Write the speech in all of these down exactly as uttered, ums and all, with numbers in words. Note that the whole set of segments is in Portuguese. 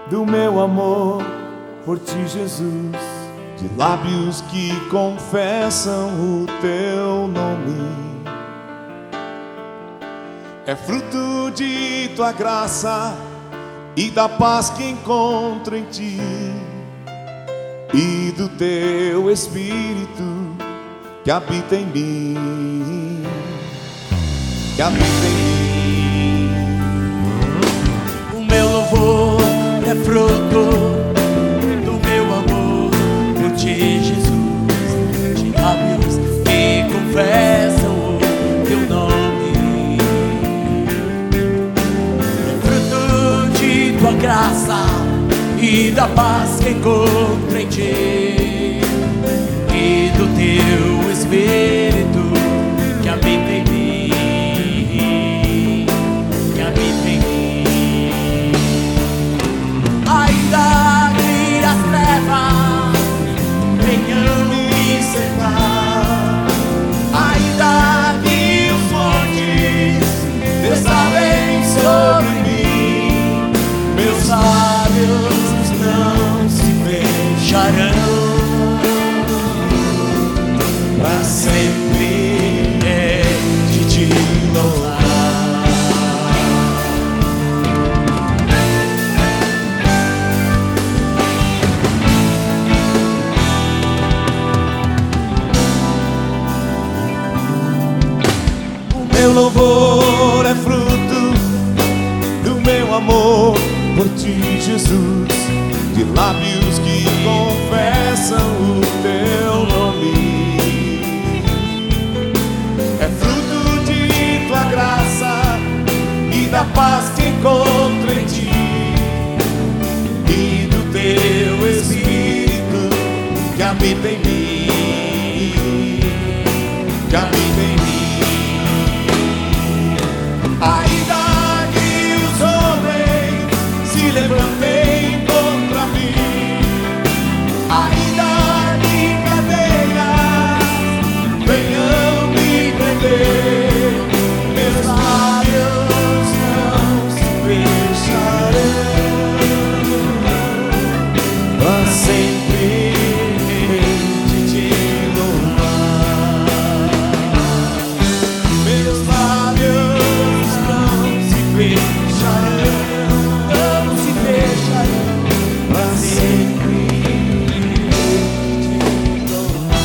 do meu amor por ti, Jesus, de lábios que confessam o teu nome. É fruto de tua graça e da paz que encontro em ti, e do teu Espírito que habita em mim, que habita em mim. O meu louvor é fruto do meu amor por ti, Jesus, de lábios que confessam o teu nome. É fruto de tua graça e da paz que encontro em ti, e do teu Espírito que habita em mim, que habita em mim. Ainda que as trevas venham me cercar, ainda que os montes desabem sobre mim, meus lábios não se fecharão, pra sempre é de te louvar. O meu louvor é fruto do meu amor por ti, Jesus, de lábios que confessam o teu nome. É fruto de tua graça e da paz que encontro em ti, e do teu Espírito que habita em mim, que habita em mim. Ainda que os homens se levantem contra mim, ainda que cadeias venham me prender, meus lábios não se fecharão, pra sempre de te louvar. Meus lábios não se fecharão, não se fecharão, pra sempre de te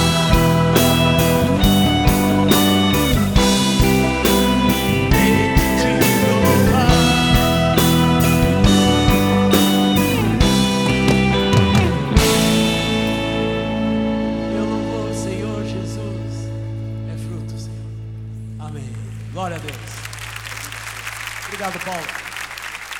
Meu louvor, Senhor Jesus, é fruto, Senhor. Amém. Glória a Deus. Obrigado, Paulo.